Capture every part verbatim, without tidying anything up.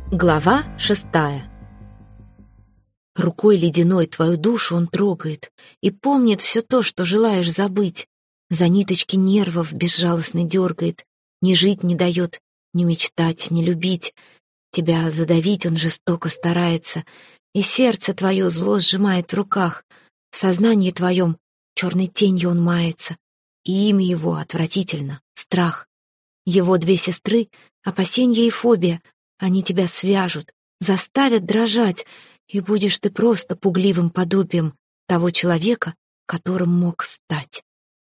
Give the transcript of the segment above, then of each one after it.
Глава шестая. Рукой ледяной твою душу он трогает и помнит все то, что желаешь забыть. За ниточки нервов безжалостно дергает, ни жить не дает, ни мечтать, ни любить. Тебя задавить он жестоко старается, и сердце твое зло сжимает в руках. В сознании твоем черной тенью он мается, и имя его отвратительно — страх. Его две сестры — опасенье и фобия. Они тебя свяжут, заставят дрожать, и будешь ты просто пугливым подобием того человека, которым мог стать.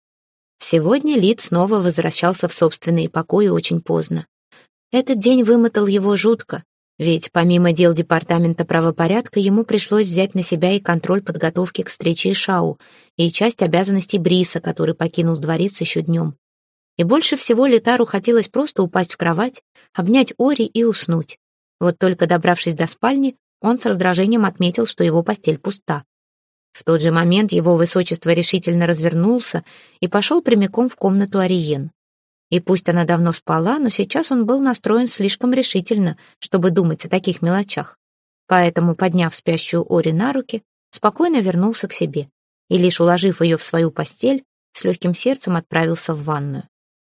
Сегодня Лид снова возвращался в собственные покои очень поздно. Этот день вымотал его жутко, ведь помимо дел департамента правопорядка ему пришлось взять на себя и контроль подготовки к встрече Ишау, и часть обязанностей Бриса, который покинул дворец еще днем. И больше всего Литару хотелось просто упасть в кровать, обнять Ори и уснуть. Вот только добравшись до спальни, он с раздражением отметил, что его постель пуста. В тот же момент его высочество решительно развернулся и пошел прямиком в комнату Ариен. И пусть она давно спала, но сейчас он был настроен слишком решительно, чтобы думать о таких мелочах. Поэтому, подняв спящую Ори на руки, спокойно вернулся к себе и, лишь уложив ее в свою постель, с легким сердцем отправился в ванную.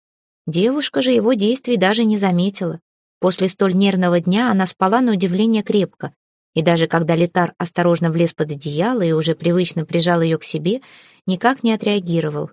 Девушка же его действий даже не заметила. После столь нервного дня она спала на удивление крепко, и даже когда Литар осторожно влез под одеяло и уже привычно прижал ее к себе, никак не отреагировал.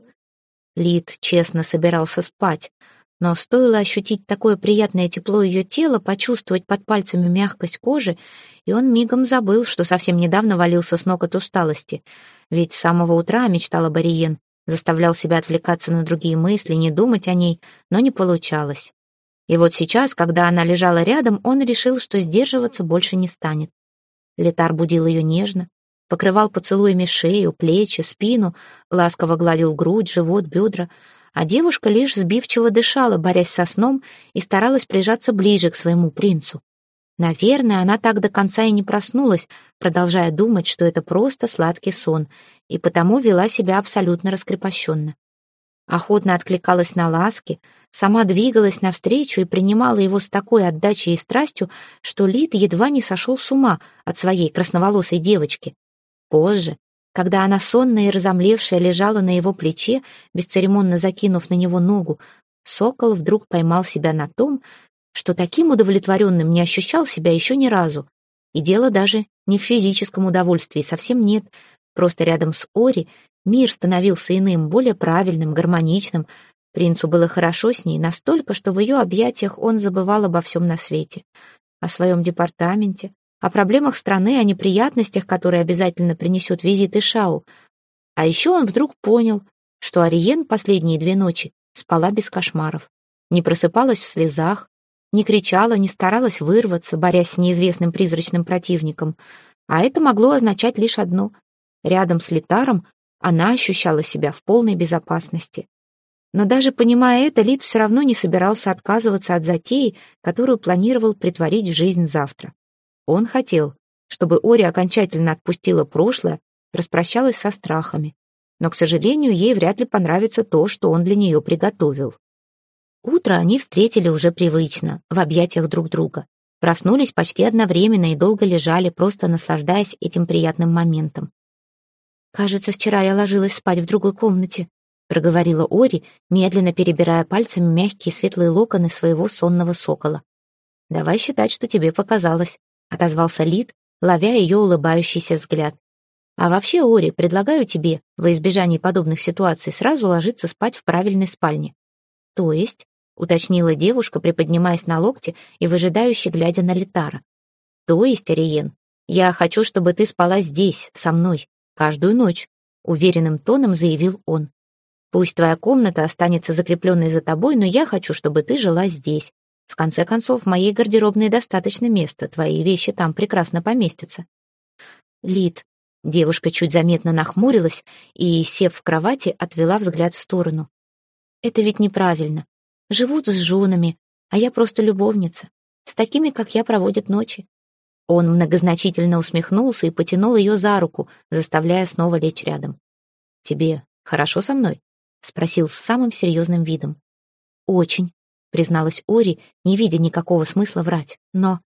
Лид честно собирался спать, но стоило ощутить такое приятное тепло ее тела, почувствовать под пальцами мягкость кожи, и он мигом забыл, что совсем недавно валился с ног от усталости, ведь с самого утра мечтал об Ариен, заставлял себя отвлекаться на другие мысли, не думать о ней, но не получалось. И вот сейчас, когда она лежала рядом, он решил, что сдерживаться больше не станет. Литар будил ее нежно, покрывал поцелуями шею, плечи, спину, ласково гладил грудь, живот, бедра, а девушка лишь сбивчиво дышала, борясь со сном, и старалась прижаться ближе к своему принцу. Наверное, она так до конца и не проснулась, продолжая думать, что это просто сладкий сон, и потому вела себя абсолютно раскрепощенно. Охотно откликалась на ласки, сама двигалась навстречу и принимала его с такой отдачей и страстью, что Лид едва не сошел с ума от своей красноволосой девочки. Позже, когда она сонная и разомлевшая лежала на его плече, бесцеремонно закинув на него ногу, Сокол вдруг поймал себя на том, что таким удовлетворенным не ощущал себя еще ни разу. И дело даже не в физическом удовольствии, совсем нет. Просто рядом с Ори мир становился иным, более правильным, гармоничным. Принцу было хорошо с ней настолько, что в ее объятиях он забывал обо всем на свете. О своем департаменте, о проблемах страны, о неприятностях, которые обязательно принесет визит Ишау. А еще он вдруг понял, что Ариен последние две ночи спала без кошмаров, не просыпалась в слезах, не кричала, не старалась вырваться, борясь с неизвестным призрачным противником. А это могло означать лишь одно — рядом с Литаром она ощущала себя в полной безопасности. Но даже понимая это, Лид все равно не собирался отказываться от затеи, которую планировал притворить в жизнь завтра. Он хотел, чтобы Ори окончательно отпустила прошлое, распрощалась со страхами. Но, к сожалению, ей вряд ли понравится то, что он для нее приготовил. Утро они встретили уже привычно, в объятиях друг друга. Проснулись почти одновременно и долго лежали, просто наслаждаясь этим приятным моментом. «Кажется, вчера я ложилась спать в другой комнате», — проговорила Ори, медленно перебирая пальцами мягкие светлые локоны своего сонного сокола. «Давай считать, что тебе показалось», — отозвался Лид, ловя ее улыбающийся взгляд. «А вообще, Ори, предлагаю тебе, во избежание подобных ситуаций, сразу ложиться спать в правильной спальне». «То есть?» — уточнила девушка, приподнимаясь на локте и выжидающе глядя на Литара. «То есть, Ариен, я хочу, чтобы ты спала здесь, со мной, каждую ночь», — уверенным тоном заявил он. «Пусть твоя комната останется закрепленной за тобой, но я хочу, чтобы ты жила здесь. В конце концов, в моей гардеробной достаточно места, твои вещи там прекрасно поместятся». «Лид», — девушка чуть заметно нахмурилась и, сев в кровати, отвела взгляд в сторону. «Это ведь неправильно. Живут с женами, а я просто любовница. С такими, как я, проводят ночи». Он многозначительно усмехнулся и потянул ее за руку, заставляя снова лечь рядом. «Тебе хорошо со мной?» — спросил с самым серьезным видом. «Очень», — призналась Ори, не видя никакого смысла врать. «Но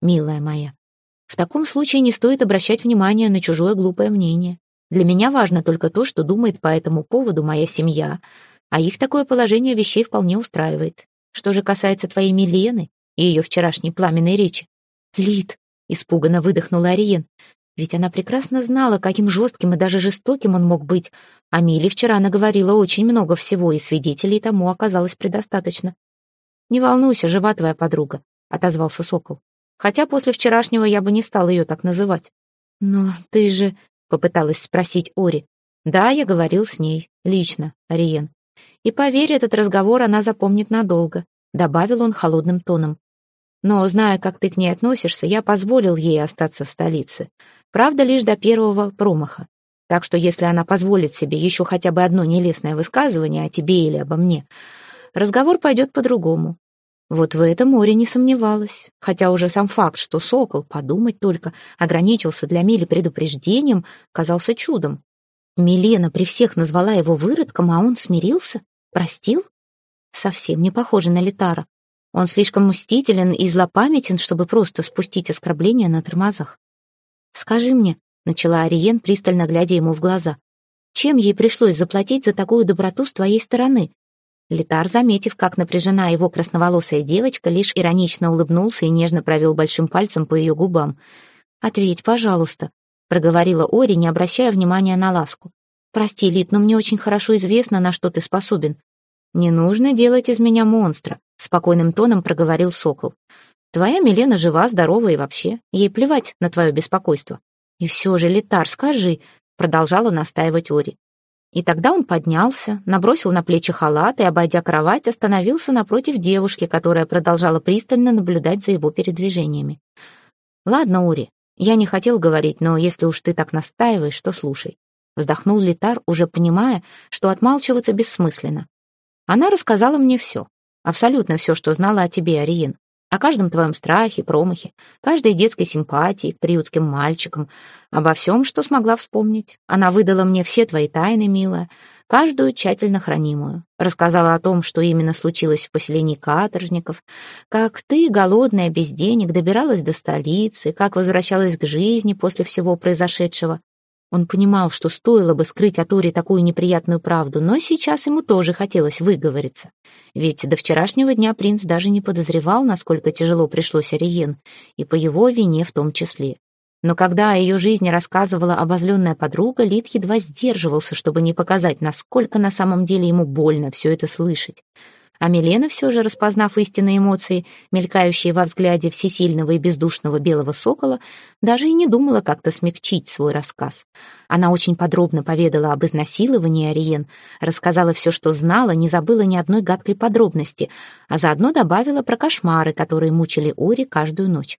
милая моя. В таком случае не стоит обращать внимания на чужое глупое мнение. Для меня важно только то, что думает по этому поводу моя семья, а их такое положение вещей вполне устраивает. Что же касается твоей Милены и ее вчерашней пламенной речи... «Лид!» — испуганно выдохнула Ариен. Ведь она прекрасно знала, каким жестким и даже жестоким он мог быть, а Миле вчера наговорила очень много всего, и свидетелей тому оказалось предостаточно. «Не волнуйся, жива твоя подруга», — отозвался Сокол. «Хотя после вчерашнего я бы не стал ее так называть». «Но ты же...» — попыталась спросить Ори. «Да, я говорил с ней. Лично, Ариен. И поверь, этот разговор она запомнит надолго», — добавил он холодным тоном. «Но, зная, как ты к ней относишься, я позволил ей остаться в столице. Правда, лишь до первого промаха. Так что если она позволит себе еще хотя бы одно нелестное высказывание о тебе или обо мне, разговор пойдет по-другому». Вот в этом Ори не сомневалась, хотя уже сам факт, что Сокол, подумать только, ограничился для Мили предупреждением, казался чудом. Милена при всех назвала его выродком, а он смирился? Простил? Совсем не похоже на Литара. Он слишком мстителен и злопамятен, чтобы просто спустить оскорбление на тормозах. «Скажи мне», — начала Ариен, пристально глядя ему в глаза, «чем ей пришлось заплатить за такую доброту с твоей стороны?» Литар, заметив, как напряжена его красноволосая девочка, лишь иронично улыбнулся и нежно провел большим пальцем по ее губам. «Ответь, пожалуйста», — проговорила Ори, не обращая внимания на ласку. «Прости, Лит, но мне очень хорошо известно, на что ты способен». «Не нужно делать из меня монстра», — спокойным тоном проговорил Сокол. «Твоя Милена жива, здорова и вообще. Ей плевать на твое беспокойство». «И все же, Литар, скажи», — продолжала настаивать Ори. И тогда он поднялся, набросил на плечи халат и, обойдя кровать, остановился напротив девушки, которая продолжала пристально наблюдать за его передвижениями. «Ладно, Ори, я не хотел говорить, но если уж ты так настаиваешь, то слушай». Вздохнул Литар, уже понимая, что отмалчиваться бессмысленно. «Она рассказала мне все, абсолютно все, что знала о тебе, Ариен. О каждом твоем страхе, промахе, каждой детской симпатии к приютским мальчикам, обо всем, что смогла вспомнить. Она выдала мне все твои тайны, милая, каждую тщательно хранимую. Рассказала о том, что именно случилось в поселении каторжников, как ты, голодная, без денег, добиралась до столицы, как возвращалась к жизни после всего произошедшего. Он понимал, что стоило бы скрыть от Ори такую неприятную правду, но сейчас ему тоже хотелось выговориться. Ведь до вчерашнего дня принц даже не подозревал, насколько тяжело пришлось Ариен, и по его вине в том числе. Но когда о ее жизни рассказывала обозленная подруга, Лид едва сдерживался, чтобы не показать, насколько на самом деле ему больно все это слышать. А Милена все же, распознав истинные эмоции, мелькающие во взгляде всесильного и бездушного белого сокола, даже и не думала как-то смягчить свой рассказ. Она очень подробно поведала об изнасиловании Ариен, рассказала все, что знала, не забыла ни одной гадкой подробности, а заодно добавила про кошмары, которые мучили Ори каждую ночь.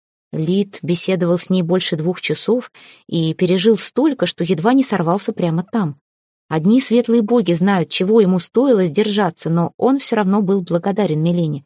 Лид беседовал с ней больше двух часов и пережил столько, что едва не сорвался прямо там. Одни светлые боги знают, чего ему стоило сдержаться, но он все равно был благодарен Милене.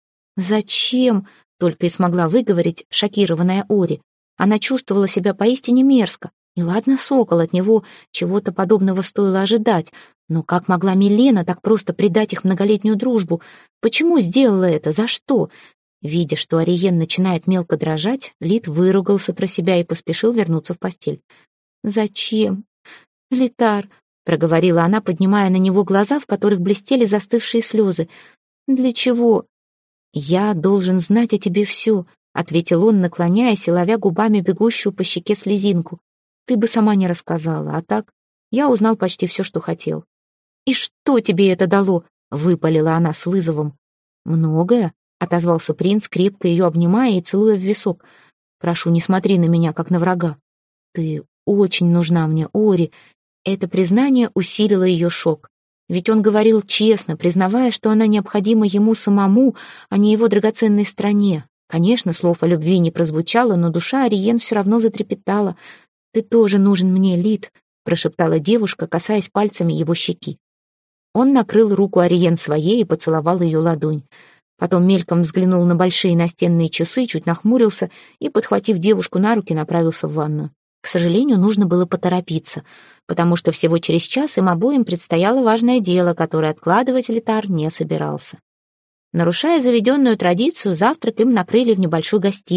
«Зачем?» — только и смогла выговорить шокированная Ори. Она чувствовала себя поистине мерзко. И ладно, Сокол, от него чего-то подобного стоило ожидать. Но как могла Милена так просто предать их многолетнюю дружбу? Почему сделала это? За что? Видя, что Ариен начинает мелко дрожать, Лид выругался про себя и поспешил вернуться в постель. «Зачем? Литар?» — проговорила она, поднимая на него глаза, в которых блестели застывшие слезы. «Для чего?» «Я должен знать о тебе все», — ответил он, наклоняясь и ловя губами бегущую по щеке слезинку. «Ты бы сама не рассказала, а так я узнал почти все, что хотел». «И что тебе это дало?» — выпалила она с вызовом. «Многое», — отозвался принц, крепко ее обнимая и целуя в висок. «Прошу, не смотри на меня, как на врага. Ты очень нужна мне, Ори». Это признание усилило ее шок. Ведь он говорил честно, признавая, что она необходима ему самому, а не его драгоценной стране. Конечно, слов о любви не прозвучало, но душа Ариен все равно затрепетала. «Ты тоже нужен мне, Лид», — прошептала девушка, касаясь пальцами его щеки. Он накрыл руку Ариен своей и поцеловал ее ладонь. Потом мельком взглянул на большие настенные часы, чуть нахмурился и, подхватив девушку на руки, направился в ванную. К сожалению, нужно было поторопиться, потому что всего через час им обоим предстояло важное дело, которое откладывать Литар не собирался. Нарушая заведенную традицию, завтрак им накрыли в небольшой гостиной,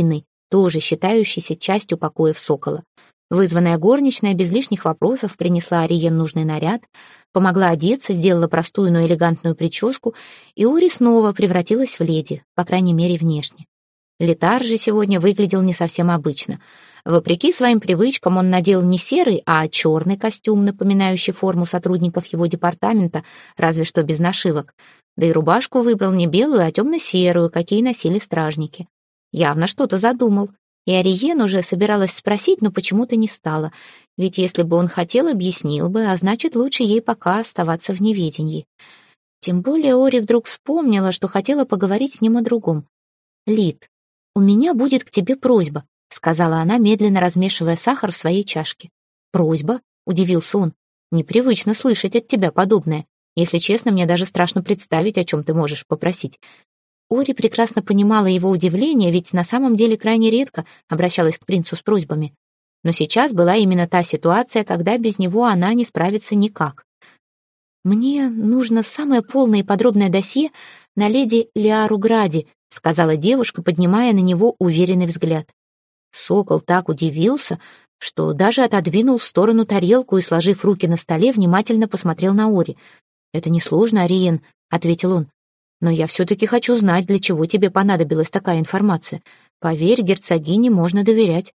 тоже считающийся частью покоев сокола. Вызванная горничная без лишних вопросов принесла Ариен нужный наряд, помогла одеться, сделала простую, но элегантную прическу, и Ори снова превратилась в леди, по крайней мере, внешне. Летар же сегодня выглядел не совсем обычно. Вопреки своим привычкам он надел не серый, а черный костюм, напоминающий форму сотрудников его департамента, разве что без нашивок. Да и рубашку выбрал не белую, а темно-серую, какие носили стражники. Явно что-то задумал. И Ариен уже собиралась спросить, но почему-то не стала. Ведь если бы он хотел, объяснил бы, а значит, лучше ей пока оставаться в неведении. Тем более Ори вдруг вспомнила, что хотела поговорить с ним о другом. «Лид, у меня будет к тебе просьба», — сказала она, медленно размешивая сахар в своей чашке. «Просьба?» — удивился он. «Непривычно слышать от тебя подобное. Если честно, мне даже страшно представить, о чем ты можешь попросить». Ори прекрасно понимала его удивление, ведь на самом деле крайне редко обращалась к принцу с просьбами. Но сейчас была именно та ситуация, когда без него она не справится никак. «Мне нужно самое полное и подробное досье на леди Лиару Гради», сказала девушка, поднимая на него уверенный взгляд. Сокол так удивился, что даже отодвинул в сторону тарелку и, сложив руки на столе, внимательно посмотрел на Ори. «Это несложно, Ариен», — ответил он. «Но я все-таки хочу знать, для чего тебе понадобилась такая информация. Поверь, герцогине можно доверять».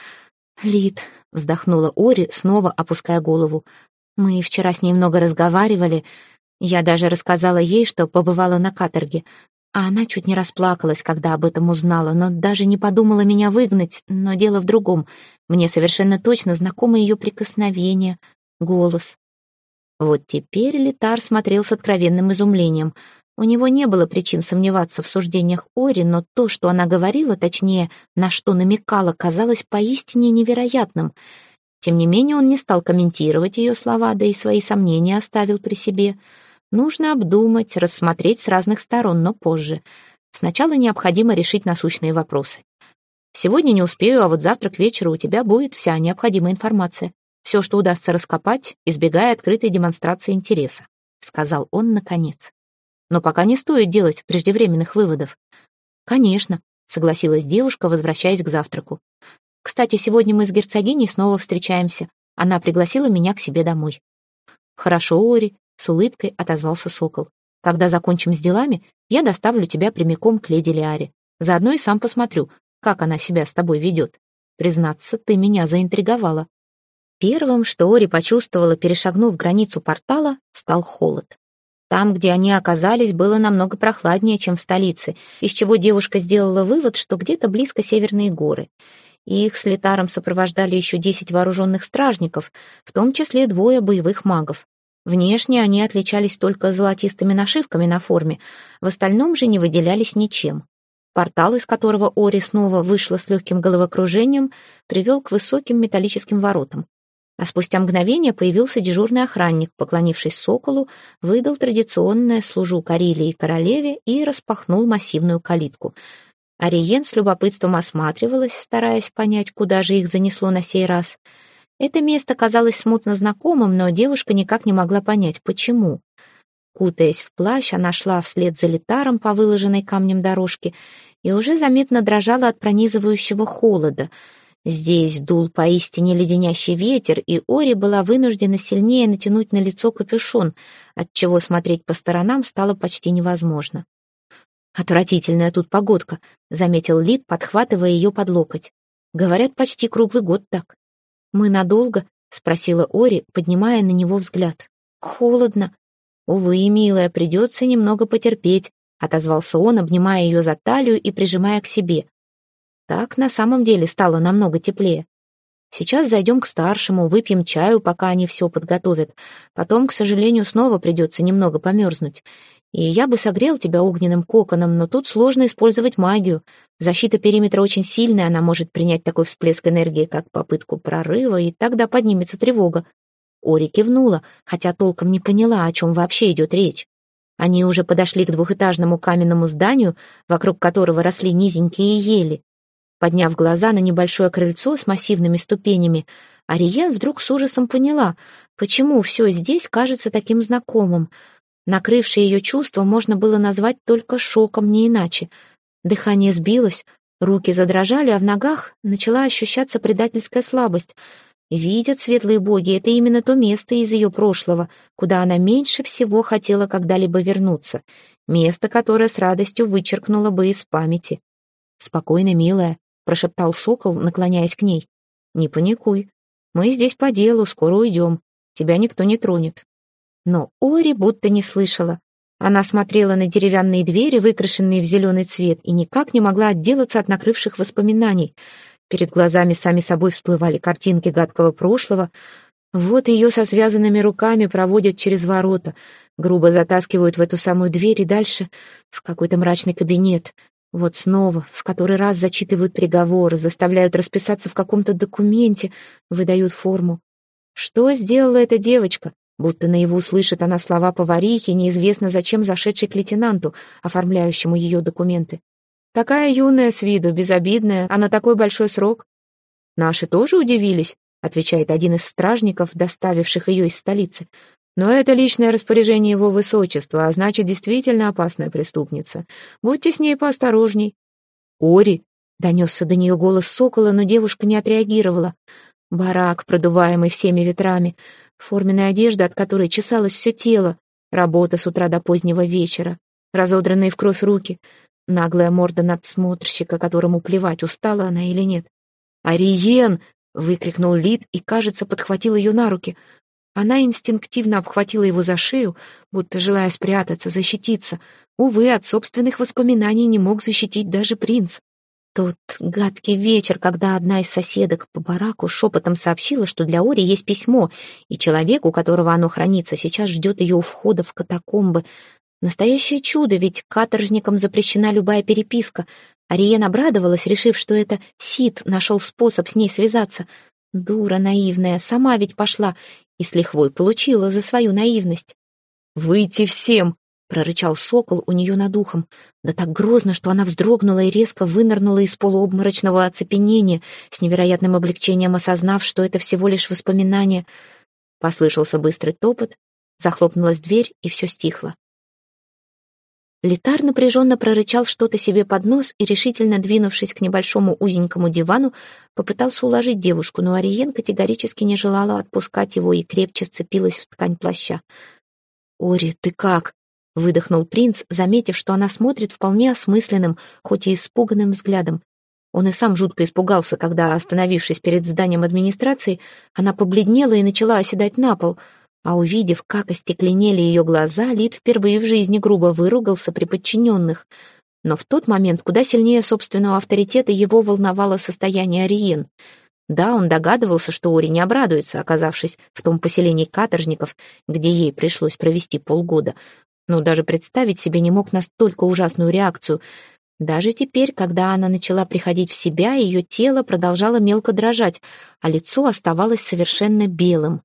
«Лид», — вздохнула Ори, снова опуская голову. «Мы вчера с ней много разговаривали. Я даже рассказала ей, что побывала на каторге. А она чуть не расплакалась, когда об этом узнала, но даже не подумала меня выгнать. Но дело в другом. Мне совершенно точно знакомы ее прикосновения, голос». Вот теперь Летар смотрел с откровенным изумлением. У него не было причин сомневаться в суждениях Ори, но то, что она говорила, точнее, на что намекала, казалось поистине невероятным. Тем не менее, он не стал комментировать ее слова, да и свои сомнения оставил при себе. Нужно обдумать, рассмотреть с разных сторон, но позже. Сначала необходимо решить насущные вопросы. Сегодня не успею, а вот завтра к вечеру у тебя будет вся необходимая информация. Все, что удастся раскопать, избегая открытой демонстрации интереса», — сказал он наконец. «Но пока не стоит делать преждевременных выводов». «Конечно», — согласилась девушка, возвращаясь к завтраку. «Кстати, сегодня мы с герцогиней снова встречаемся. Она пригласила меня к себе домой». «Хорошо, Ори», — с улыбкой отозвался сокол. «Когда закончим с делами, я доставлю тебя прямиком к леди Лиаре. Заодно и сам посмотрю, как она себя с тобой ведет. Признаться, ты меня заинтриговала». Первым, что Ори почувствовала, перешагнув границу портала, стал холод. Там, где они оказались, было намного прохладнее, чем в столице, из чего девушка сделала вывод, что где-то близко северные горы. И их с Летаром сопровождали еще десять вооруженных стражников, в том числе двое боевых магов. Внешне они отличались только золотистыми нашивками на форме, в остальном же не выделялись ничем. Портал, из которого Ори снова вышла с легким головокружением, привел к высоким металлическим воротам. А спустя мгновение появился дежурный охранник, поклонившись соколу, выдал традиционное «служу Карелии и королеве» и распахнул массивную калитку. Ариен с любопытством осматривалась, стараясь понять, куда же их занесло на сей раз. Это место казалось смутно знакомым, но девушка никак не могла понять, почему. Кутаясь в плащ, она шла вслед за Летаром по выложенной камнем дорожке и уже заметно дрожала от пронизывающего холода. Здесь дул поистине леденящий ветер, и Ори была вынуждена сильнее натянуть на лицо капюшон, отчего смотреть по сторонам стало почти невозможно. «Отвратительная тут погодка», — заметил Лид, подхватывая ее под локоть. «Говорят, почти круглый год так». «Мы надолго?» — спросила Ори, поднимая на него взгляд. «Холодно». «Увы, милая, придется немного потерпеть», — отозвался он, обнимая ее за талию и прижимая к себе. Так на самом деле стало намного теплее. «Сейчас зайдем к старшему, выпьем чаю, пока они все подготовят. Потом, к сожалению, снова придется немного померзнуть. И я бы согрел тебя огненным коконом, но тут сложно использовать магию. Защита периметра очень сильная, она может принять такой всплеск энергии, как попытку прорыва, и тогда поднимется тревога». Ори кивнула, хотя толком не поняла, о чем вообще идет речь. Они уже подошли к двухэтажному каменному зданию, вокруг которого росли низенькие ели. Подняв глаза на небольшое крыльцо с массивными ступенями, Ариен вдруг с ужасом поняла, почему все здесь кажется таким знакомым. Накрывшее ее чувство можно было назвать только шоком, не иначе. Дыхание сбилось, Руки задрожали, а в ногах начала ощущаться предательская слабость. Видят светлые боги, это именно то место из ее прошлого, куда она меньше всего хотела когда-либо вернуться. Место, которое с радостью вычеркнула бы из памяти. «Спокойно, милая», — прошептал сокол, наклоняясь к ней. «Не паникуй. Мы здесь по делу, скоро уйдем. Тебя никто не тронет». Но Ори будто не слышала. Она смотрела на деревянные двери, выкрашенные в зеленый цвет, и никак не могла отделаться от накрывших воспоминаний. Перед глазами сами собой всплывали картинки гадкого прошлого. Вот ее со связанными руками проводят через ворота, грубо затаскивают в эту самую дверь и дальше в какой-то мрачный кабинет. Вот снова, в который раз зачитывают приговоры, заставляют расписаться в каком-то документе, выдают форму. Что сделала эта девочка? Будто наяву слышит она слова поварихи, неизвестно зачем зашедшей к лейтенанту, оформляющему ее документы. Такая юная с виду, безобидная, а на такой большой срок. Наши тоже удивились, отвечает один из стражников, доставивших ее из столицы. Но это личное распоряжение его высочества, а значит, действительно опасная преступница. Будьте с ней поосторожней. «Ори!» — донесся до нее голос сокола, но девушка не отреагировала. Барак, продуваемый всеми ветрами, форменная одежда, от которой чесалось все тело, работа с утра до позднего вечера, разодранные в кровь руки, наглая морда надсмотрщика, которому плевать, устала она или нет. «Ариен!» — выкрикнул Лид и, кажется, подхватил ее на руки. Она инстинктивно обхватила его за шею, будто желая спрятаться, защититься. Увы, от собственных воспоминаний не мог защитить даже принц. Тот гадкий вечер, когда одна из соседок по бараку шепотом сообщила, что для Ори есть письмо, и человек, у которого оно хранится, сейчас ждет ее у входа в катакомбы. Настоящее чудо, ведь каторжникам запрещена любая переписка. Ариен обрадовалась, решив, что это Сид нашел способ с ней связаться. Дура наивная, сама ведь пошла и с лихвой получила за свою наивность. «Выйти всем!» — прорычал сокол у нее над ухом. Да так грозно, что она вздрогнула и резко вынырнула из полуобморочного оцепенения, с невероятным облегчением осознав, что это всего лишь воспоминание. Послышался быстрый топот, захлопнулась дверь, и все стихло. Литар напряженно прорычал что-то себе под нос и, решительно двинувшись к небольшому узенькому дивану, попытался уложить девушку, но Ариен категорически не желала отпускать его и крепче вцепилась в ткань плаща. «Ори, ты как?» — выдохнул принц, заметив, что она смотрит вполне осмысленным, хоть и испуганным взглядом. Он и сам жутко испугался, когда, остановившись перед зданием администрации, она побледнела и начала оседать на пол, а увидев, как остекленели ее глаза, Лид впервые в жизни грубо выругался при подчиненных. Но в тот момент куда сильнее собственного авторитета его волновало состояние Ариен. Да, он догадывался, что Ори не обрадуется, оказавшись в том поселении каторжников, где ей пришлось провести полгода, но даже представить себе не мог настолько ужасную реакцию. Даже теперь, когда она начала приходить в себя, ее тело продолжало мелко дрожать, а лицо оставалось совершенно белым.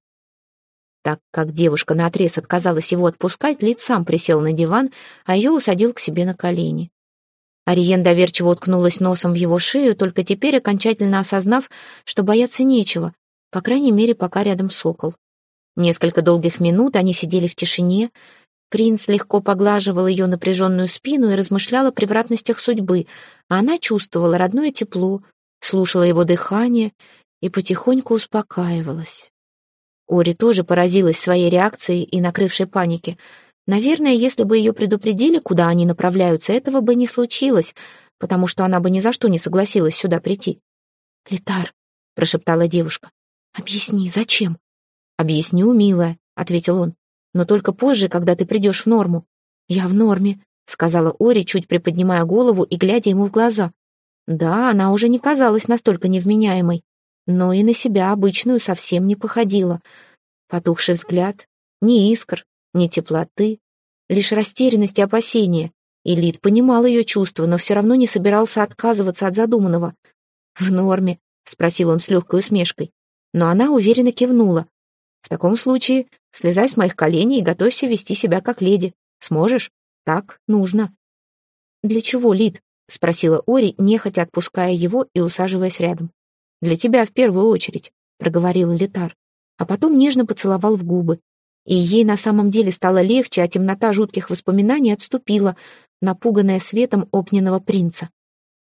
Так как девушка наотрез отказалась его отпускать, Лид сам присел на диван, а ее усадил к себе на колени. Ариен доверчиво уткнулась носом в его шею, только теперь окончательно осознав, что бояться нечего, по крайней мере, пока рядом сокол. Несколько долгих минут они сидели в тишине. Принц легко поглаживал ее напряженную спину и размышлял о превратностях судьбы, а она чувствовала родное тепло, слушала его дыхание и потихоньку успокаивалась. Ори тоже поразилась своей реакцией и накрывшей панике. Наверное, если бы ее предупредили, куда они направляются, этого бы не случилось, потому что она бы ни за что не согласилась сюда прийти. «Литар», — прошептала девушка, — «объясни, зачем?» «Объясню, милая», — ответил он, — «но только позже, когда ты придешь в норму». «Я в норме», — сказала Ори, чуть приподнимая голову и глядя ему в глаза. Да, она уже не казалась настолько невменяемой, но и на себя обычную совсем не походила. Потухший взгляд, ни искр, ни теплоты, лишь растерянность и опасение. И Лид понимал ее чувства, но все равно не собирался отказываться от задуманного. «В норме», — спросил он с легкой усмешкой, но она уверенно кивнула. «В таком случае слезай с моих коленей и готовься вести себя как леди. Сможешь? Так нужно». «Для чего, Лид?» — спросила Ори, нехотя отпуская его и усаживаясь рядом. «Для тебя в первую очередь», — проговорил Литар, а потом нежно поцеловал в губы. И ей на самом деле стало легче, а темнота жутких воспоминаний отступила, напуганная светом огненного принца.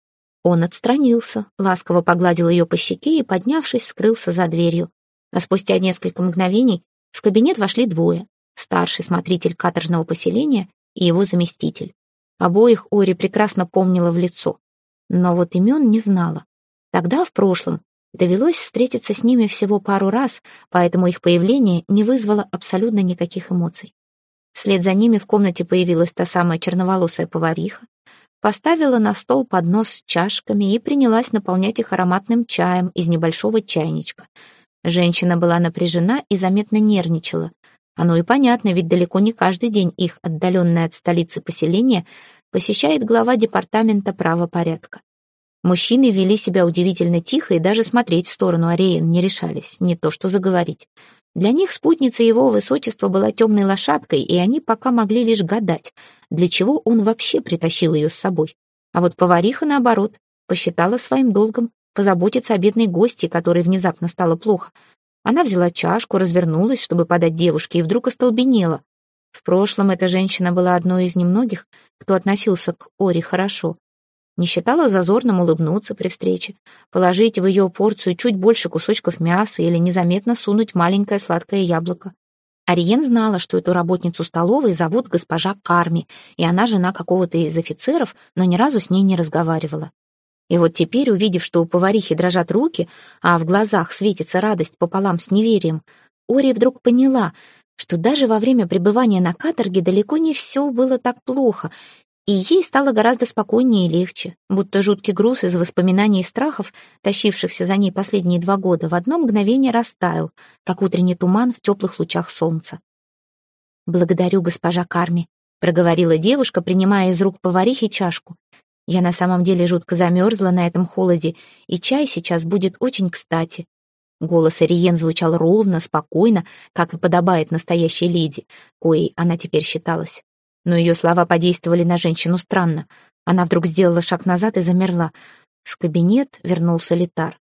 Он отстранился, ласково погладил ее по щеке и, поднявшись, скрылся за дверью. А спустя несколько мгновений в кабинет вошли двое: старший смотритель каторжного поселения и его заместитель. Обоих Ори прекрасно помнила в лицо, но вот имен не знала. Тогда, в прошлом, довелось встретиться с ними всего пару раз, поэтому их появление не вызвало абсолютно никаких эмоций. Вслед за ними в комнате появилась та самая черноволосая повариха, поставила на стол поднос с чашками и принялась наполнять их ароматным чаем из небольшого чайничка. Женщина была напряжена и заметно нервничала. Оно и понятно, ведь далеко не каждый день их, отдаленное от столицы поселения, посещает глава департамента правопорядка. Мужчины вели себя удивительно тихо и даже смотреть в сторону Ариен не решались, не то что заговорить. Для них спутница его высочества была темной лошадкой, и они пока могли лишь гадать, для чего он вообще притащил ее с собой. А вот повариха, наоборот, посчитала своим долгом позаботиться о бедной гости, которой внезапно стало плохо. Она взяла чашку, развернулась, чтобы подать девушке, и вдруг остолбенела. В прошлом эта женщина была одной из немногих, кто относился к Ори хорошо. Не считала зазорным улыбнуться при встрече, положить в ее порцию чуть больше кусочков мяса или незаметно сунуть маленькое сладкое яблоко. Ариен знала, что эту работницу столовой зовут госпожа Карми, и она жена какого-то из офицеров, но ни разу с ней не разговаривала. И вот теперь, увидев, что у поварихи дрожат руки, а в глазах светится радость пополам с неверием, Ори вдруг поняла, что даже во время пребывания на каторге далеко не все было так плохо, и ей стало гораздо спокойнее и легче, будто жуткий груз из воспоминаний и страхов, тащившихся за ней последние два года, в одно мгновение растаял, как утренний туман в теплых лучах солнца. «Благодарю, госпожа Карми», — проговорила девушка, принимая из рук поварихи чашку. «Я на самом деле жутко замерзла на этом холоде, и чай сейчас будет очень кстати». Голос Ариен звучал ровно, спокойно, как и подобает настоящей леди, коей она теперь считалась. Но ее слова подействовали на женщину странно. Она вдруг сделала шаг назад и замерла. В кабинет вернулся Литар.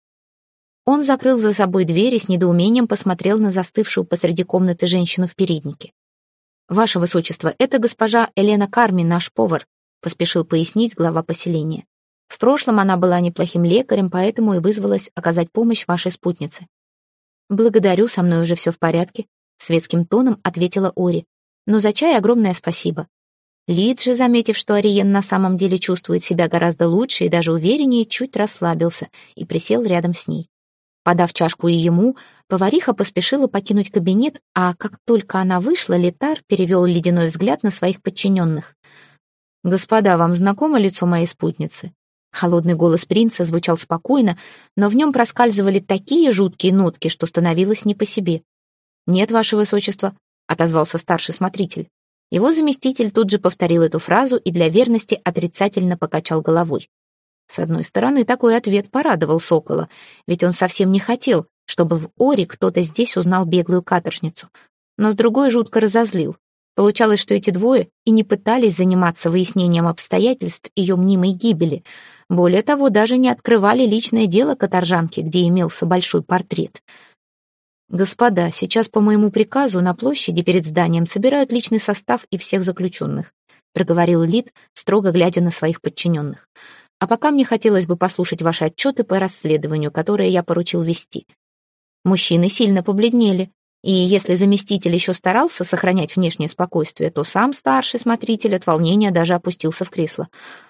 Он закрыл за собой дверь и с недоумением посмотрел на застывшую посреди комнаты женщину в переднике. «Ваше высочество, это госпожа Элена Карми, наш повар», поспешил пояснить глава поселения. «В прошлом она была неплохим лекарем, поэтому и вызвалась оказать помощь вашей спутнице». «Благодарю, со мной уже все в порядке», светским тоном ответила Ори. «Но за чай огромное спасибо». Лид же, заметив, что Ариен на самом деле чувствует себя гораздо лучше и даже увереннее, чуть расслабился и присел рядом с ней. Подав чашку и ему, повариха поспешила покинуть кабинет, а как только она вышла, Литар перевел ледяной взгляд на своих подчиненных. «Господа, вам знакомо лицо моей спутницы?» Холодный голос принца звучал спокойно, но в нем проскальзывали такие жуткие нотки, что становилось не по себе. «Нет, ваше высочество», — отозвался старший смотритель. Его заместитель тут же повторил эту фразу и для верности отрицательно покачал головой. С одной стороны, такой ответ порадовал Сокола, ведь он совсем не хотел, чтобы в Ори кто-то здесь узнал беглую каторжницу. Но с другой жутко разозлил. Получалось, что эти двое и не пытались заниматься выяснением обстоятельств ее мнимой гибели. Более того, даже не открывали личное дело каторжанки, где имелся большой портрет. «Господа, сейчас по моему приказу на площади перед зданием собирают личный состав и всех заключенных», проговорил Лид, строго глядя на своих подчиненных. «А пока мне хотелось бы послушать ваши отчеты по расследованию, которое я поручил вести». Мужчины сильно побледнели, и если заместитель еще старался сохранять внешнее спокойствие, то сам старший смотритель от волнения даже опустился в кресло.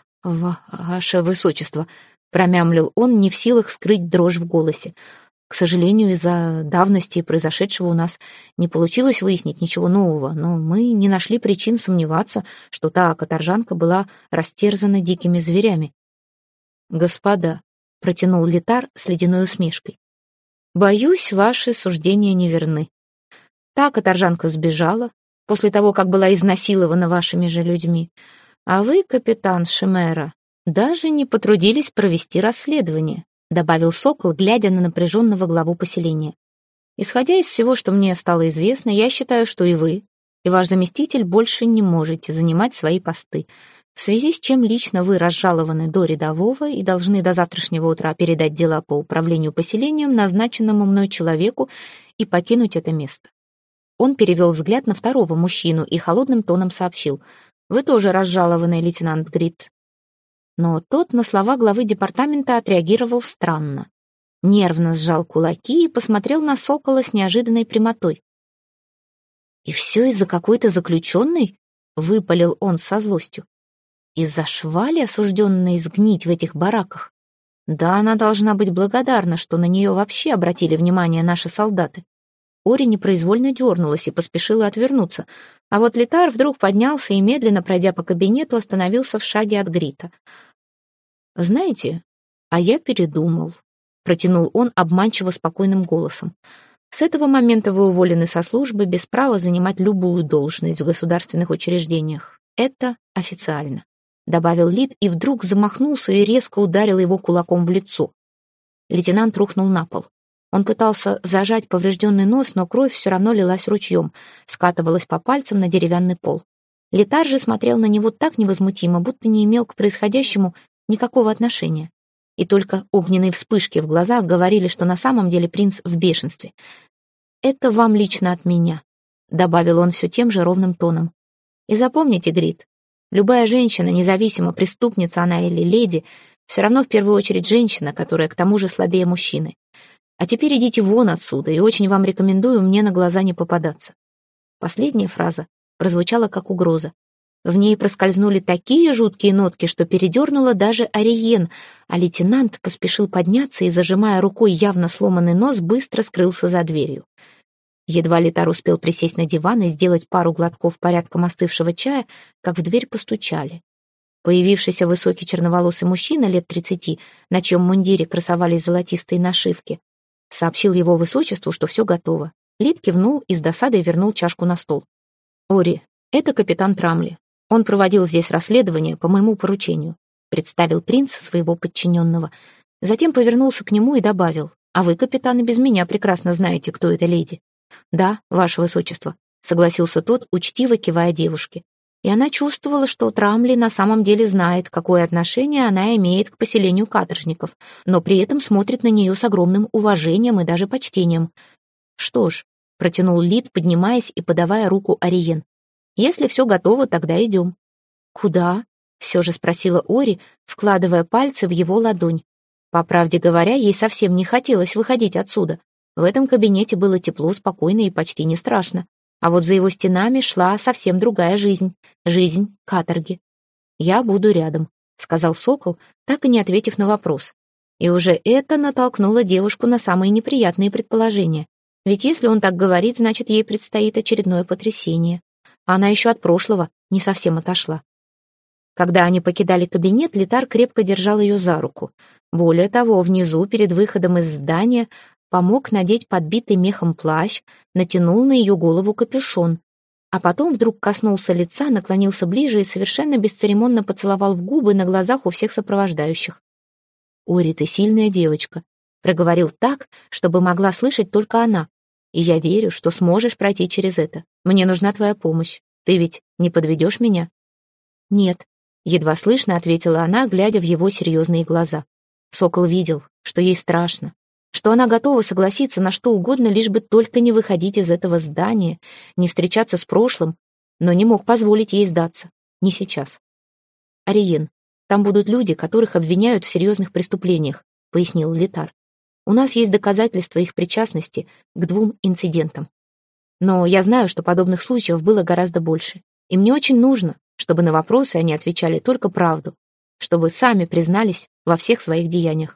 «Ваше высочество», — промямлил он, не в силах скрыть дрожь в голосе. «К сожалению, из-за давности произошедшего у нас не получилось выяснить ничего нового, но мы не нашли причин сомневаться, что та каторжанка была растерзана дикими зверями». «Господа», — протянул Литар с ледяной усмешкой, — «боюсь, ваши суждения неверны. Та каторжанка сбежала после того, как была изнасилована вашими же людьми, а вы, капитан Шимера, даже не потрудились провести расследование», добавил Сокол, глядя на напряженного главу поселения. «Исходя из всего, что мне стало известно, я считаю, что и вы, и ваш заместитель больше не можете занимать свои посты, в связи с чем лично вы разжалованы до рядового и должны до завтрашнего утра передать дела по управлению поселением назначенному мной человеку и покинуть это место». Он перевел взгляд на второго мужчину и холодным тоном сообщил: «Вы тоже разжалованы, лейтенант Грит». Но тот на слова главы департамента отреагировал странно. Нервно сжал кулаки и посмотрел на Сокола с неожиданной прямотой. «И все из-за какой-то заключенной?» — выпалил он со злостью. «Из-за швали, осужденной сгнить в этих бараках? Да, она должна быть благодарна, что на нее вообще обратили внимание наши солдаты». Ори непроизвольно дернулась и поспешила отвернуться, а вот Летар вдруг поднялся и, медленно пройдя по кабинету, остановился в шаге от Грита. «Знаете, а я передумал», — протянул он обманчиво спокойным голосом. «С этого момента вы уволены со службы без права занимать любую должность в государственных учреждениях. Это официально», — добавил Лид и вдруг замахнулся и резко ударил его кулаком в лицо. Лейтенант рухнул на пол. Он пытался зажать поврежденный нос, но кровь все равно лилась ручьем, скатывалась по пальцам на деревянный пол. Летар же смотрел на него так невозмутимо, будто не имел к происходящему никакого отношения. И только огненные вспышки в глазах говорили, что на самом деле принц в бешенстве. «Это вам лично от меня», — добавил он все тем же ровным тоном. «И запомните, Грит, любая женщина, независимо, преступница она или леди, все равно в первую очередь женщина, которая к тому же слабее мужчины. А теперь идите вон отсюда, и очень вам рекомендую мне на глаза не попадаться». Последняя фраза прозвучала как угроза. В ней проскользнули такие жуткие нотки, что передернула даже Ариен, а лейтенант поспешил подняться и, зажимая рукой явно сломанный нос, быстро скрылся за дверью. Едва Летар успел присесть на диван и сделать пару глотков порядком остывшего чая, как в дверь постучали. Появившийся высокий черноволосый мужчина лет тридцати, на чьем мундире красовались золотистые нашивки, сообщил его высочеству, что все готово. Лид кивнул и с досадой вернул чашку на стол. «Ори, это капитан Трамли. Он проводил здесь расследование по моему поручению», представил принц своего подчиненного. Затем повернулся к нему и добавил: «А вы, капитан, и без меня прекрасно знаете, кто эта леди». «Да, ваше высочество», согласился тот, учтиво кивая девушке. И она чувствовала, что Трамли на самом деле знает, какое отношение она имеет к поселению каторжников, но при этом смотрит на нее с огромным уважением и даже почтением. «Что ж», — протянул Лид, поднимаясь и подавая руку Ариен, «если все готово, тогда идем». «Куда?» — все же спросила Ори, вкладывая пальцы в его ладонь. По правде говоря, ей совсем не хотелось выходить отсюда. В этом кабинете было тепло, спокойно и почти не страшно. А вот за его стенами шла совсем другая жизнь. Жизнь каторги. «Я буду рядом», — сказал Сокол, так и не ответив на вопрос. И уже это натолкнуло девушку на самые неприятные предположения. Ведь если он так говорит, значит, ей предстоит очередное потрясение. Она еще от прошлого не совсем отошла. Когда они покидали кабинет, Летар крепко держал ее за руку. Более того, внизу, перед выходом из здания, помог надеть подбитый мехом плащ, натянул на ее голову капюшон. А потом вдруг коснулся лица, наклонился ближе и совершенно бесцеремонно поцеловал в губы на глазах у всех сопровождающих. «Ори, ты сильная девочка», — проговорил так, чтобы могла слышать только она. «И я верю, что сможешь пройти через это. Мне нужна твоя помощь. Ты ведь не подведешь меня?» «Нет», — едва слышно ответила она, глядя в его серьезные глаза. Сокол видел, что ей страшно, что она готова согласиться на что угодно, лишь бы только не выходить из этого здания, не встречаться с прошлым, но не мог позволить ей сдаться. Не сейчас. «Ариен, там будут люди, которых обвиняют в серьезных преступлениях», — пояснил Летар. «У нас есть доказательства их причастности к двум инцидентам. Но я знаю, что подобных случаев было гораздо больше, и мне очень нужно, чтобы на вопросы они отвечали только правду, чтобы сами признались во всех своих деяниях».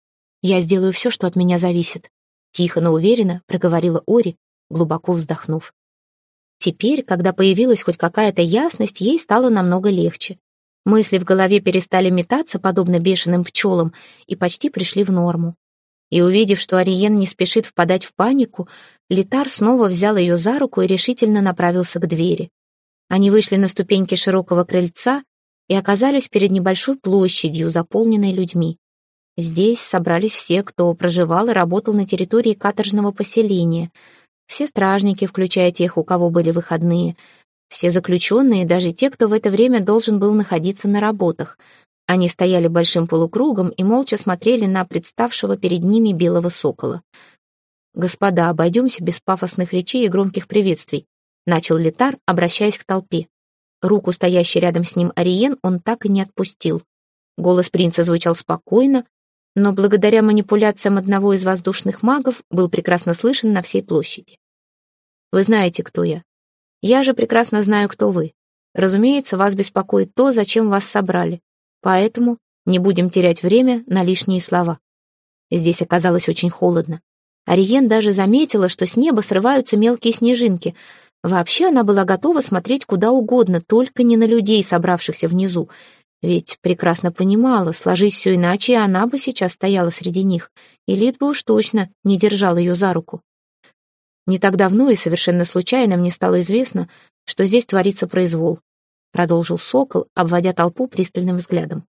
«Я сделаю все, что от меня зависит», — тихо, но уверенно проговорила Ори, глубоко вздохнув. Теперь, когда появилась хоть какая-то ясность, ей стало намного легче. Мысли в голове перестали метаться, подобно бешеным пчелам, и почти пришли в норму. И увидев, что Ариен не спешит впадать в панику, Летар снова взял ее за руку и решительно направился к двери. Они вышли на ступеньки широкого крыльца и оказались перед небольшой площадью, заполненной людьми. Здесь собрались все, кто проживал и работал на территории каторжного поселения. Все стражники, включая тех, у кого были выходные, все заключенные, даже те, кто в это время должен был находиться на работах. Они стояли большим полукругом и молча смотрели на представшего перед ними белого сокола. «Господа, обойдемся без пафосных речей и громких приветствий», — начал Летар, обращаясь к толпе. Руку, стоящей рядом с ним Ариен, он так и не отпустил. Голос принца звучал спокойно, но благодаря манипуляциям одного из воздушных магов был прекрасно слышен на всей площади. «Вы знаете, кто я. Я же прекрасно знаю, кто вы. Разумеется, вас беспокоит то, зачем вас собрали. Поэтому не будем терять время на лишние слова». Здесь оказалось очень холодно. Ариен даже заметила, что с неба срываются мелкие снежинки. Вообще она была готова смотреть куда угодно, только не на людей, собравшихся внизу. Ведь прекрасно понимала, сложись все иначе, она бы сейчас стояла среди них, и Лид бы уж точно не держал ее за руку. Не так давно и совершенно случайно мне стало известно, что здесь творится произвол, продолжил Сокол, обводя толпу пристальным взглядом.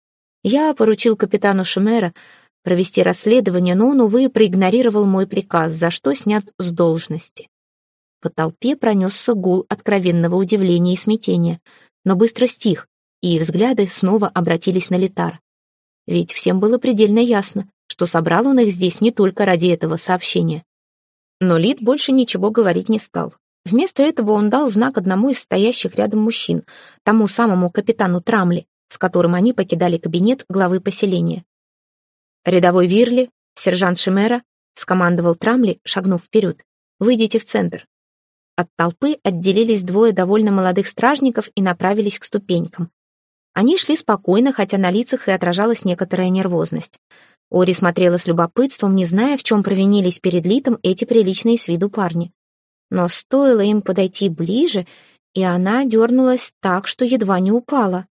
Я поручил капитану Шимера провести расследование, но он, увы, проигнорировал мой приказ, за что снят с должности. По толпе пронесся гул откровенного удивления и смятения, но быстро стих, и взгляды снова обратились на Литара. Ведь всем было предельно ясно, что собрал он их здесь не только ради этого сообщения. Но Лид больше ничего говорить не стал. Вместо этого он дал знак одному из стоящих рядом мужчин, тому самому капитану Трамли, с которым они покидали кабинет главы поселения. «Рядовой Вирли, сержант Шимера», — скомандовал Трамли, шагнув вперед. «Выйдите в центр». От толпы отделились двое довольно молодых стражников и направились к ступенькам. Они шли спокойно, хотя на лицах и отражалась некоторая нервозность. Ори смотрела с любопытством, не зная, в чем провинились перед Литом эти приличные с виду парни. Но стоило им подойти ближе, и она дернулась так, что едва не упала.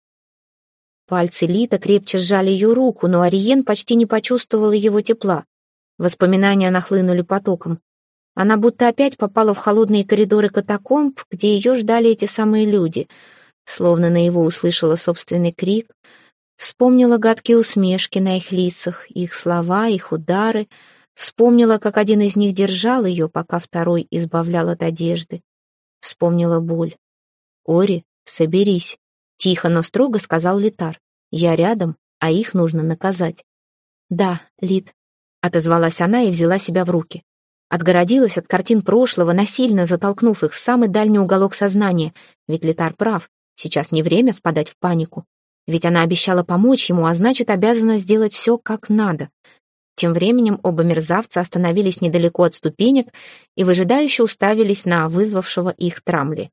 Пальцы Лита крепче сжали ее руку, но Ариен почти не почувствовала его тепла. Воспоминания нахлынули потоком. Она будто опять попала в холодные коридоры катакомб, где ее ждали эти самые люди. Словно наяву услышала собственный крик, вспомнила гадкие усмешки на их лицах, их слова, их удары, вспомнила, как один из них держал ее, пока второй избавлял от одежды. Вспомнила боль. «Ори, соберись», — тихо, но строго сказал Литар. «Я рядом, а их нужно наказать». «Да, Лит», — отозвалась она и взяла себя в руки. Отгородилась от картин прошлого, насильно затолкнув их в самый дальний уголок сознания, ведь Литар прав, сейчас не время впадать в панику. Ведь она обещала помочь ему, а значит, обязана сделать все как надо. Тем временем оба мерзавца остановились недалеко от ступенек и выжидающе уставились на вызвавшего их Трамли.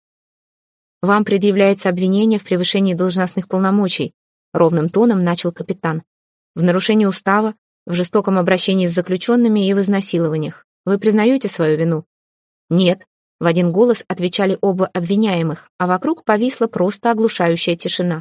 «Вам предъявляется обвинение в превышении должностных полномочий», ровным тоном начал капитан. «В нарушении устава, в жестоком обращении с заключенными и в изнасилованиях. Вы признаете свою вину?» «Нет», — в один голос отвечали оба обвиняемых, а вокруг повисла просто оглушающая тишина.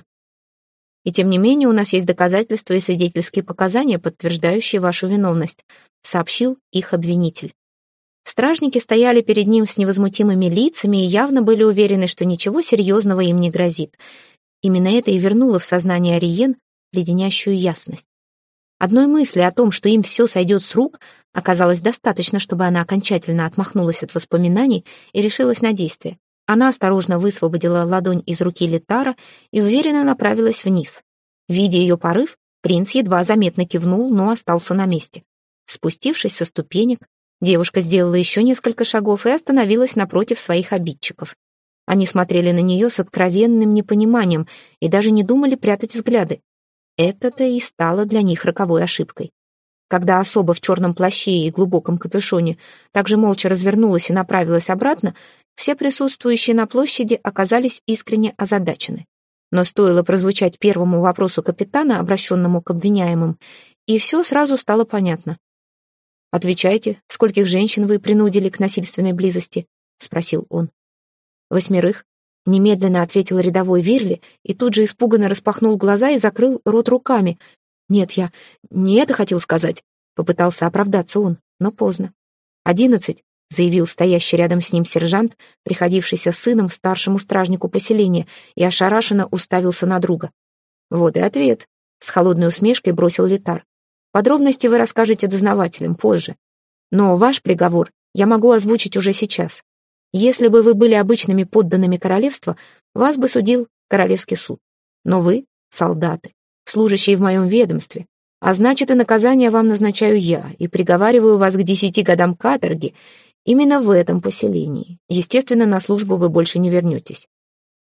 «И тем не менее у нас есть доказательства и свидетельские показания, подтверждающие вашу виновность», — сообщил их обвинитель. Стражники стояли перед ним с невозмутимыми лицами и явно были уверены, что ничего серьезного им не грозит. Именно это и вернуло в сознание Ариен леденящую ясность. Одной мысли о том, что им все сойдет с рук, оказалось достаточно, чтобы она окончательно отмахнулась от воспоминаний и решилась на действие. Она осторожно высвободила ладонь из руки Литара и уверенно направилась вниз. Видя ее порыв, принц едва заметно кивнул, но остался на месте. Спустившись со ступенек, девушка сделала еще несколько шагов и остановилась напротив своих обидчиков. Они смотрели на нее с откровенным непониманием и даже не думали прятать взгляды. Это-то и стало для них роковой ошибкой. Когда особа в черном плаще и глубоком капюшоне также молча развернулась и направилась обратно, все присутствующие на площади оказались искренне озадачены. Но стоило прозвучать первому вопросу капитана, обращенному к обвиняемым, и все сразу стало понятно. «Отвечайте, скольких женщин вы принудили к насильственной близости?» — спросил он. «Восьмерых», — немедленно ответил рядовой Вирли и тут же испуганно распахнул глаза и закрыл рот руками. «Нет, я не это хотел сказать», — попытался оправдаться он, но поздно. «Одиннадцать», — заявил стоящий рядом с ним сержант, приходившийся сыном старшему стражнику поселения, и ошарашенно уставился на друга. «Вот и ответ», — с холодной усмешкой бросил Литар. «Подробности вы расскажете дознавателям позже. Но ваш приговор я могу озвучить уже сейчас. Если бы вы были обычными подданными королевства, вас бы судил королевский суд. Но вы — солдаты, служащие в моем ведомстве, а значит, и наказание вам назначаю я, и приговариваю вас к десяти годам каторги именно в этом поселении. Естественно, на службу вы больше не вернетесь».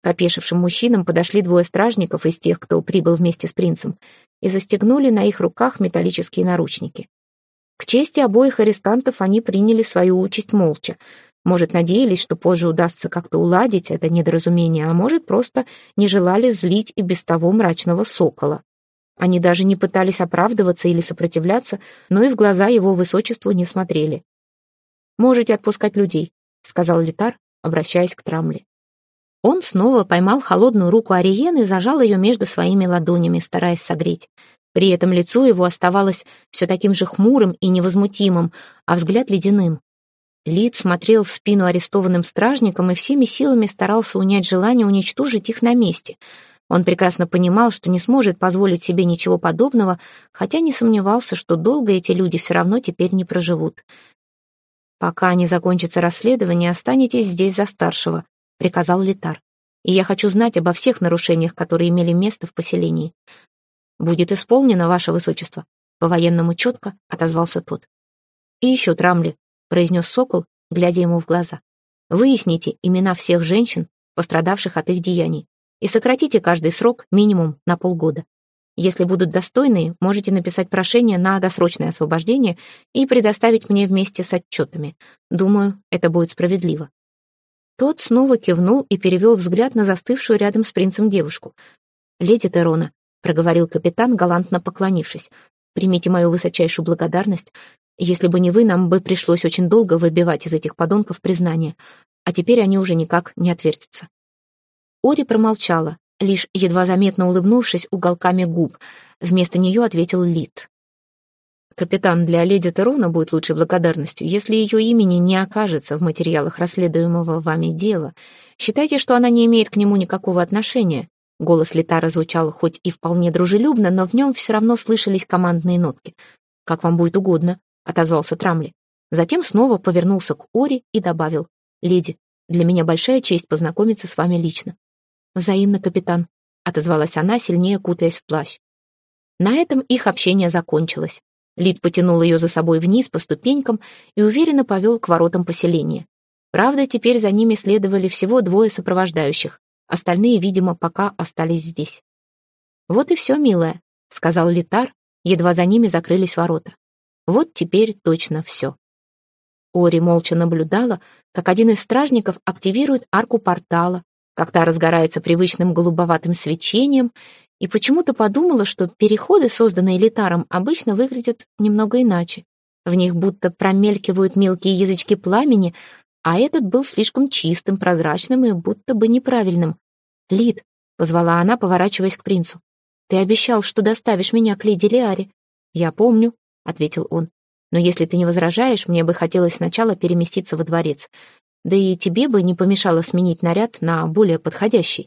К опешившим мужчинам подошли двое стражников из тех, кто прибыл вместе с принцем, и застегнули на их руках металлические наручники. К чести обоих арестантов они приняли свою участь молча. Может, надеялись, что позже удастся как-то уладить это недоразумение, а может, просто не желали злить и без того мрачного сокола. Они даже не пытались оправдываться или сопротивляться, но и в глаза его высочеству не смотрели. «Можете отпускать людей», — сказал Литар, обращаясь к Трамли. Он снова поймал холодную руку Ариены и зажал ее между своими ладонями, стараясь согреть. При этом лицо его оставалось все таким же хмурым и невозмутимым, а взгляд ледяным. Лид смотрел в спину арестованным стражникам и всеми силами старался унять желание уничтожить их на месте. Он прекрасно понимал, что не сможет позволить себе ничего подобного, хотя не сомневался, что долго эти люди все равно теперь не проживут. «Пока не закончится расследование, останетесь здесь за старшего», — приказал Литар. «И я хочу знать обо всех нарушениях, которые имели место в поселении». «Будет исполнено, ваше высочество», — по-военному четко отозвался тот. «И еще, Трамли», — произнес сокол, глядя ему в глаза. «Выясните имена всех женщин, пострадавших от их деяний, и сократите каждый срок минимум на полгода. Если будут достойные, можете написать прошение на досрочное освобождение и предоставить мне вместе с отчетами. Думаю, это будет справедливо». Тот снова кивнул и перевел взгляд на застывшую рядом с принцем девушку. «Леди Терона», — проговорил капитан, галантно поклонившись, «примите мою высочайшую благодарность. Если бы не вы, нам бы пришлось очень долго выбивать из этих подонков признание, а теперь они уже никак не отвертятся». Ори промолчала, лишь едва заметно улыбнувшись уголками губ. Вместо нее ответил Лид. «Капитан, для леди Терона будет лучшей благодарностью, если ее имени не окажется в материалах расследуемого вами дела. Считайте, что она не имеет к нему никакого отношения». Голос Литара звучал хоть и вполне дружелюбно, но в нем все равно слышались командные нотки. «Как вам будет угодно», — отозвался Трамли. Затем снова повернулся к Ори и добавил: «Леди, для меня большая честь познакомиться с вами лично». «Взаимно, капитан», — отозвалась она, сильнее кутаясь в плащ. На этом их общение закончилось. Лид потянул ее за собой вниз по ступенькам и уверенно повел к воротам поселения. Правда, теперь за ними следовали всего двое сопровождающих. Остальные, видимо, пока остались здесь. «Вот и все, милая», — сказал Литар, едва за ними закрылись ворота. «Вот теперь точно все». Ори молча наблюдала, как один из стражников активирует арку портала, как та разгорается привычным голубоватым свечением, и почему-то подумала, что переходы, созданные Литаром, обычно выглядят немного иначе. В них будто промелькивают мелкие язычки пламени, а этот был слишком чистым, прозрачным и будто бы неправильным. «Лид», — позвала она, поворачиваясь к принцу, — «ты обещал, что доставишь меня к леди Лиаре». «Я помню», — ответил он, — «но если ты не возражаешь, мне бы хотелось сначала переместиться во дворец. Да и тебе бы не помешало сменить наряд на более подходящий».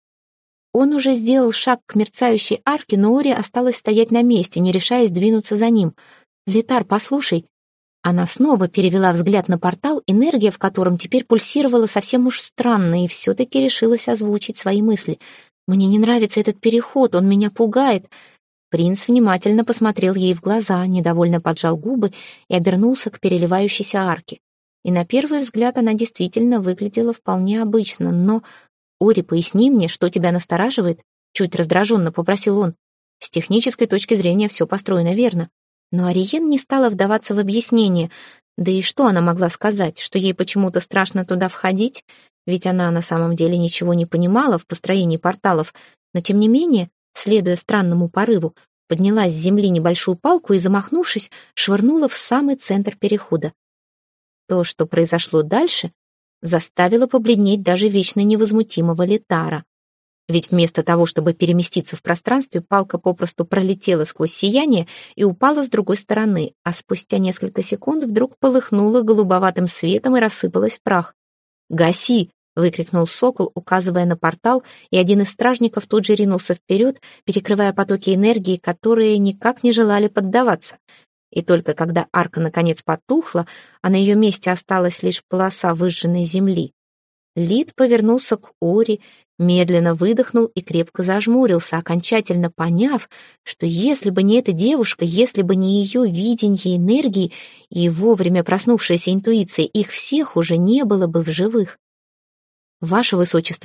Он уже сделал шаг к мерцающей арке, но Ори осталась стоять на месте, не решаясь двинуться за ним. «Литар, послушай». Она снова перевела взгляд на портал, энергия в котором теперь пульсировала совсем уж странно, и все-таки решилась озвучить свои мысли. «Мне не нравится этот переход, он меня пугает». Принц внимательно посмотрел ей в глаза, недовольно поджал губы и обернулся к переливающейся арке. И на первый взгляд она действительно выглядела вполне обычно, но... «Ори, поясни мне, что тебя настораживает?» Чуть раздраженно попросил он. С технической точки зрения все построено верно. Но Ариен не стала вдаваться в объяснение. Да и что она могла сказать? Что ей почему-то страшно туда входить? Ведь она на самом деле ничего не понимала в построении порталов. Но тем не менее, следуя странному порыву, подняла с земли небольшую палку и, замахнувшись, швырнула в самый центр перехода. То, что произошло дальше, заставило побледнеть даже вечно невозмутимого Литара. Ведь вместо того, чтобы переместиться в пространстве, палка попросту пролетела сквозь сияние и упала с другой стороны, а спустя несколько секунд вдруг полыхнула голубоватым светом и рассыпалась в прах. «Гаси!» — выкрикнул сокол, указывая на портал, и один из стражников тут же ринулся вперед, перекрывая потоки энергии, которые никак не желали поддаваться. И только когда арка наконец потухла, а на ее месте осталась лишь полоса выжженной земли, Лид повернулся к Ори, медленно выдохнул и крепко зажмурился, окончательно поняв, что если бы не эта девушка, если бы не ее видение энергии и вовремя проснувшаяся интуиция, их всех уже не было бы в живых. «Ваше высочество», —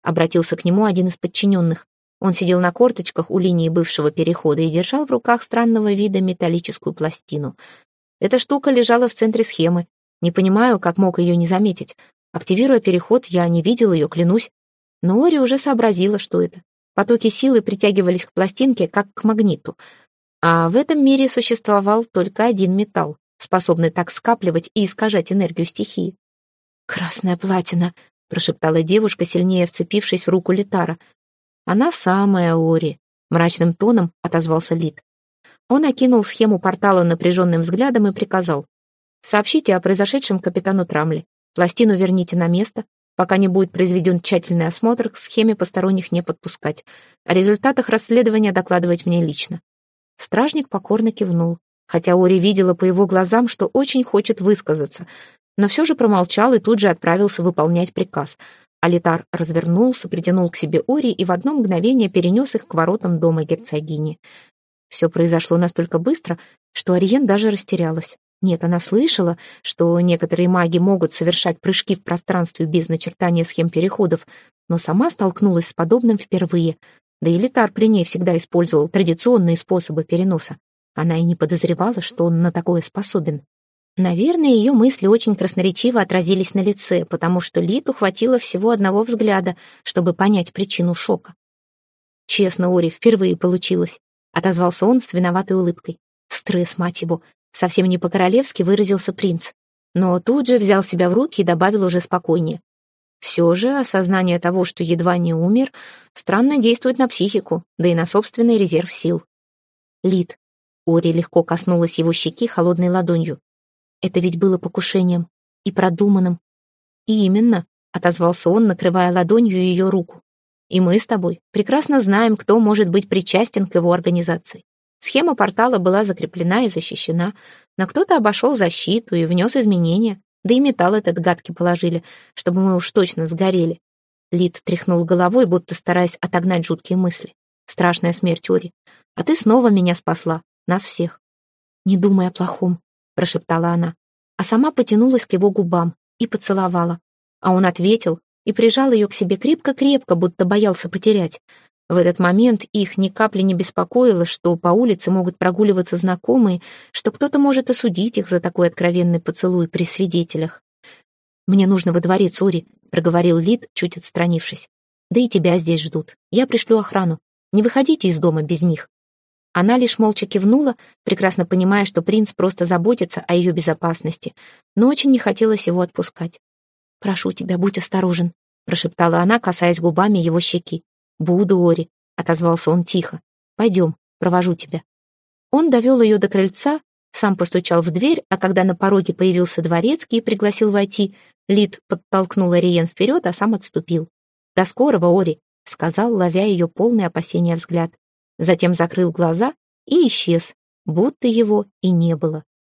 обратился к нему один из подчиненных. Он сидел на корточках у линии бывшего перехода и держал в руках странного вида металлическую пластину. Эта штука лежала в центре схемы. Не понимаю, как мог ее не заметить. Активируя переход, я не видел ее, клянусь. Но Ори уже сообразила, что это. Потоки силы притягивались к пластинке, как к магниту. А в этом мире существовал только один металл, способный так скапливать и искажать энергию стихии. «Красная платина», — прошептала девушка, сильнее вцепившись в руку Литара. «Она самая, Ори», — мрачным тоном отозвался Лит. Он окинул схему портала напряженным взглядом и приказал: «Сообщите о произошедшем капитану Трамли. Пластину верните на место. Пока не будет произведен тщательный осмотр, к схеме посторонних не подпускать. О результатах расследования докладывать мне лично». Стражник покорно кивнул, хотя Ори видела по его глазам, что очень хочет высказаться, но все же промолчал и тут же отправился выполнять приказ. Алитар развернулся, притянул к себе Ори и в одно мгновение перенес их к воротам дома герцогини. Все произошло настолько быстро, что Ариен даже растерялась. Нет, она слышала, что некоторые маги могут совершать прыжки в пространстве без начертания схем переходов, но сама столкнулась с подобным впервые. Да и Литар при ней всегда использовал традиционные способы переноса. Она и не подозревала, что он на такое способен. Наверное, ее мысли очень красноречиво отразились на лице, потому что Литу хватило всего одного взгляда, чтобы понять причину шока. «Честно, Ори, впервые получилось», — отозвался он с виноватой улыбкой. «Стресс, мать его», — совсем не по-королевски выразился принц. Но тут же взял себя в руки и добавил уже спокойнее. Все же осознание того, что едва не умер, странно действует на психику, да и на собственный резерв сил. «Лит», — Ори легко коснулась его щеки холодной ладонью. «Это ведь было покушением. И продуманным». «И именно», — отозвался он, накрывая ладонью ее руку. «И мы с тобой прекрасно знаем, кто может быть причастен к его организации. Схема портала была закреплена и защищена, но кто-то обошел защиту и внес изменения, да и металл этот гадкий положили, чтобы мы уж точно сгорели». Лит тряхнул головой, будто стараясь отогнать жуткие мысли. «Страшная смерть, Ори. А ты снова меня спасла, нас всех». «Не думай о плохом», — прошептала она, а сама потянулась к его губам и поцеловала. А он ответил и прижал ее к себе крепко-крепко, будто боялся потерять. В этот момент их ни капли не беспокоило, что по улице могут прогуливаться знакомые, что кто-то может осудить их за такой откровенный поцелуй при свидетелях. «Мне нужно во дворец, Ори», — проговорил Лит, чуть отстранившись. «Да и тебя здесь ждут. Я пришлю охрану. Не выходите из дома без них». Она лишь молча кивнула, прекрасно понимая, что принц просто заботится о ее безопасности, но очень не хотелось его отпускать. «Прошу тебя, будь осторожен», — прошептала она, касаясь губами его щеки. «Буду, Ори», — отозвался он тихо. «Пойдем, провожу тебя». Он довел ее до крыльца, сам постучал в дверь, а когда на пороге появился дворецкий и пригласил войти, Лит подтолкнул Ариен вперед, а сам отступил. «До скорого, Ори», — сказал, ловя ее полный опасения взгляд. Затем закрыл глаза и исчез, будто его и не было.